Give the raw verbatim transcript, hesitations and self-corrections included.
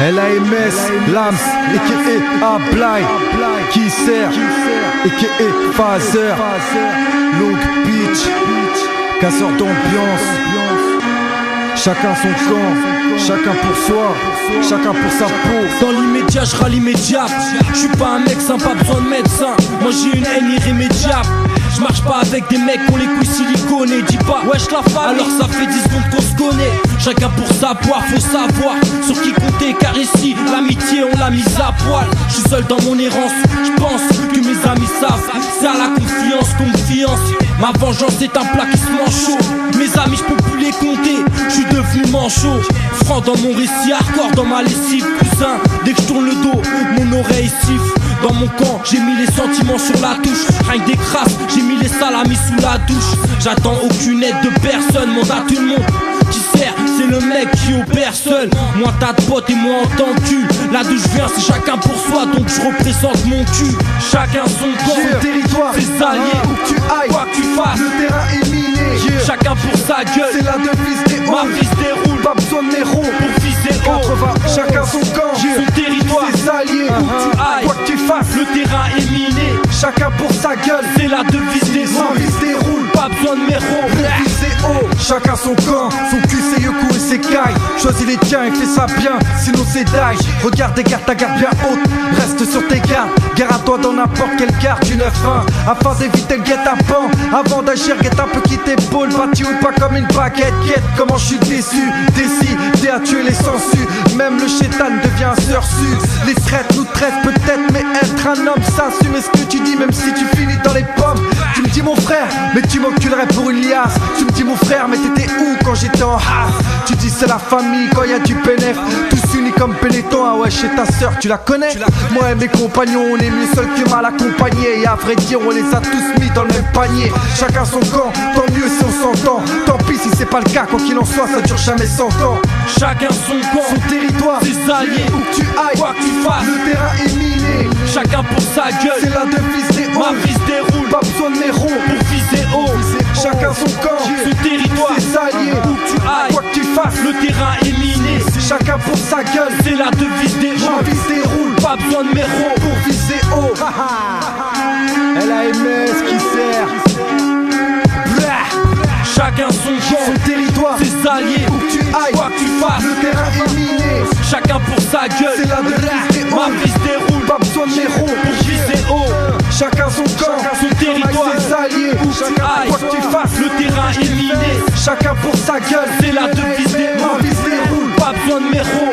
L A M S, Lams, a.k.a. Ablaye, qui sert, a.k.a. Phaser, Long Beach, casseur d'ambiance. Chacun son camp, chacun pour soi, chacun pour sa peau. Dans l'immédiat, je râle immédiat. Je suis pas un mec sympa, besoin de médecin. Moi j'ai une haine irrémédiable. Je marche pas avec des mecs qui ont les couilles siliconées. Dis pas wesh la femme, alors ça fait dix secondes qu'on se connaît. Chacun pour sa poire, faut savoir sur qui compter, car ici l'amitié on l'a mise à poil. Je suis seul dans mon errance, je pense que mes amis savent. C'est à la confiance qu'on me fiance. Ma vengeance est un plat qui se mange chaud. Mes amis je peux plus les compter, je suis devenu manchot. Franc dans mon récit, hardcore dans ma lessive. Cousin, dès que je tourne le dos, mon oreille siffle. Dans mon camp, j'ai mis les sentiments sur la touche. Rien que des crasses, j'ai mis les salamis sous la douche. J'attends aucune aide de personne, monde à tout le monde. Qui sert, c'est le mec qui opère seul. Moins t'as de potes et moins en tant que cul. Là d'où je viens, c'est chacun pour soi, donc je représente mon cul. Chacun son camp, Son territoire, ses alliés, où que tu ailles, quoi que tu fasses, le terrain est miné. Yeah. Chacun pour sa gueule, C'est la devise des ma hauts. vie se déroule. Pas besoin de méro Pour viser haut, quatre-vingt-onze. Chacun son camp, son territoire, ses alliés, où que tu ailles, quoi que tu fasses, le terrain est miné. chacun pour sa gueule. C'est la devise des Ma hommes, vie se déroule, pas besoin de méro. c'est haut. Chacun son camp, son cul c'est Yoku et ses cailles. Choisis les tiens et fais ça bien, sinon c'est die. Regarde et garde ta garde bien haute, reste sur tes gardes. Gare à toi dans n'importe quelle garde du neuf un, afin d'éviter le guet-apens. Avant d'agir, guette un peu qui t'épaule. Bâti ou pas comme une baguette, guette. Comment je suis déçu, décidé à tuer les sangsues. Même le chétan devient un sursu. Les traites nous traitent peut-être, mais être un homme s'assume. Est-ce que tu dis même si tu finis dans les pommes? Tu me dis mon frère, mais tu m'enculerais pour une liasse. Tu me dis mon frère, mais t'étais où quand j'étais en hasse? Tu dis c'est la famille quand y a du pénef. Tous unis comme Benetton, ah ouais chez ta sœur, tu la connais? Moi et mes compagnons, on est mieux seuls que mal accompagnés. Et à vrai dire, on les a tous mis dans le même panier. Chacun son camp, tant mieux si on s'entend. Tant pis si c'est pas le cas, quoi qu'il en soit, ça dure jamais cent ans. Chacun son camp, Son territoire, ses alliés, où que tu ailles, quoi que tu fasses, le terrain est miné. chacun pour sa C'est gueule, la devise des ma hauts. vie se déroule. Pas besoin de méro Pour viser haut, chacun son camp, son territoire, ses alliés, où que tu ailles, quoi que tu fasses, le terrain est miné. chacun pour sa gueule. C'est la devise des Ma gens, vie se déroule pas besoin de méro. pour viser haut. L A M S qui sert, Chacun son son camp, territoire, ses alliés, où que tu ailles, quoi que tu fasses, le terrain est miné. chacun pour sa C'est gueule, la devise des ma hauts. vie se déroule. Pas besoin de méro Pour viser haut, chacun son camp, son territoire, ses alliés, où tu ailles, quoi que tu fasses, le terrain est miné. chacun pour sa gueule. C'est la devise des Ma hauts, vie se déroule pas besoin de méro.